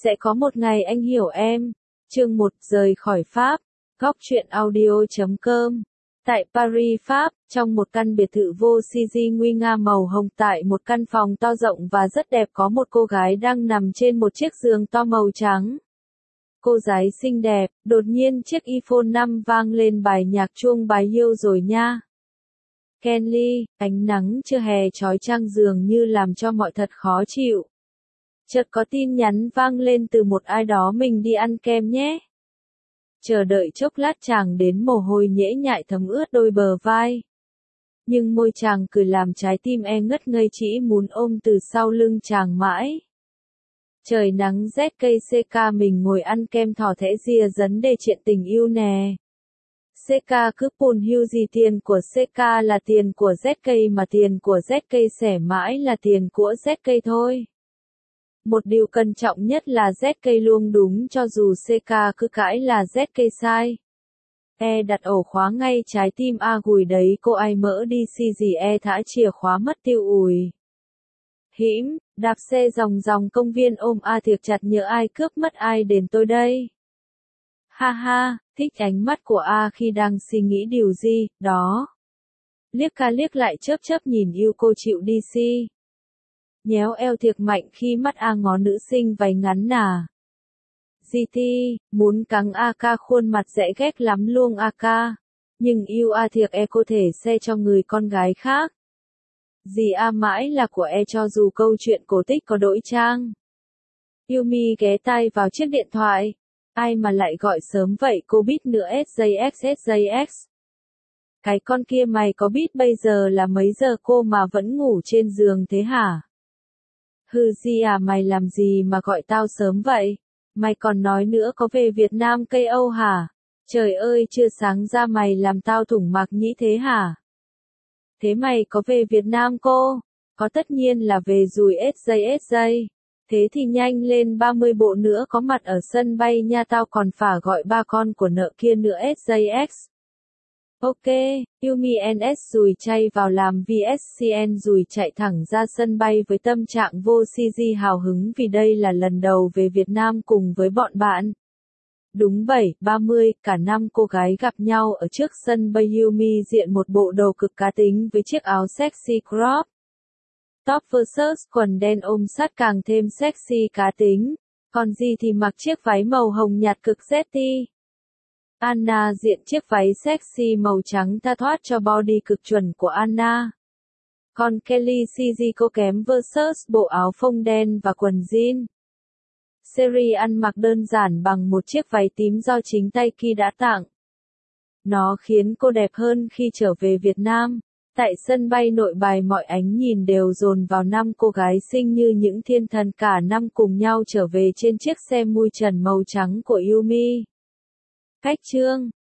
Sẽ có một ngày anh hiểu em. Chương 1 rời khỏi Pháp. Góc truyện audio.com. Tại Paris, Pháp, trong một căn biệt thự vô CG nguy nga màu hồng tại một căn phòng to rộng và rất đẹp có một cô gái đang nằm trên một chiếc giường to màu trắng. Cô gái xinh đẹp, đột nhiên chiếc iPhone 5 vang lên bài nhạc chuông bài yêu rồi nha. Kenly, ánh nắng chưa hè chói chang dường như làm cho mọi thật khó chịu. Chợt có tin nhắn vang lên từ một ai đó mình đi ăn kem nhé. Chờ đợi chốc lát chàng đến mồ hôi nhễ nhại thấm ướt đôi bờ vai. Nhưng môi chàng cười làm trái tim ngất ngây chỉ muốn ôm từ sau lưng chàng mãi. Trời nắng rét cây CK mình ngồi ăn kem thỏ thẻ ria dấn đề chuyện tình yêu nè. CK cứ pùn hưu gì tiền của CK là tiền của ZK mà tiền của ZK xẻ mãi là tiền của ZK thôi. Một điều cẩn trọng nhất là ZK luôn đúng cho dù CK cứ cãi là ZK sai. Đặt ổ khóa ngay trái tim gùi đấy cô ai mỡ đi xì gì thả chìa khóa mất tiêu ùi. Hĩm, đạp xe ròng công viên ôm thiệt chặt nhớ ai cướp mất ai đến tôi đây. Ha ha, thích ánh mắt của khi đang suy nghĩ điều gì, đó. Liếc lại chớp nhìn yêu cô chịu đi si. Nhéo eo thiệt mạnh khi mắt ngó nữ sinh váy ngắn nà. GT, muốn cắn AK khuôn mặt dễ ghét lắm luôn AK. Nhưng yêu thiệt có thể xe cho người con gái khác. Gì mãi là của cho dù câu chuyện cổ tích có đổi trang. Yumi ghé tai vào chiếc điện thoại. Ai mà lại gọi sớm vậy cô biết nữa SJX. Cái con kia mày có biết bây giờ là mấy giờ cô mà vẫn ngủ trên giường thế hả? Hừ gì mày làm gì mà gọi tao sớm vậy? Mày còn nói nữa có về Việt Nam cây Âu hả? Trời ơi chưa sáng ra mày làm tao thủng mặc nhĩ thế hả? Thế mày có về Việt Nam cô? Có tất nhiên là về rồi SJ. Thế thì nhanh lên 30 bộ nữa có mặt ở sân bay nha tao còn phải gọi ba con của nợ kia nữa SJX. Ok, Yumi NS rùi chay vào làm VSCN rùi chạy thẳng ra sân bay với tâm trạng vô CG hào hứng vì đây là lần đầu về Việt Nam cùng với bọn bạn. Đúng 7:30, cả năm cô gái gặp nhau ở trước sân bay Yumi diện một bộ đồ cực cá tính với chiếc áo sexy crop. Top versus quần đen ôm sát càng thêm sexy cá tính. Còn gì thì mặc chiếc váy màu hồng nhạt cực sexy. Anna diện chiếc váy sexy màu trắng tha thoát cho body cực chuẩn của Anna. Còn Kelly CG cô kém versus bộ áo phông đen và quần jean. Seri ăn mặc đơn giản bằng một chiếc váy tím do chính tay Ki đã tặng. Nó khiến cô đẹp hơn khi trở về Việt Nam. Tại sân bay Nội Bài mọi ánh nhìn đều dồn vào 5 cô gái xinh như những thiên thần cả năm cùng nhau trở về trên chiếc xe mui trần màu trắng của Yumi. Cách chương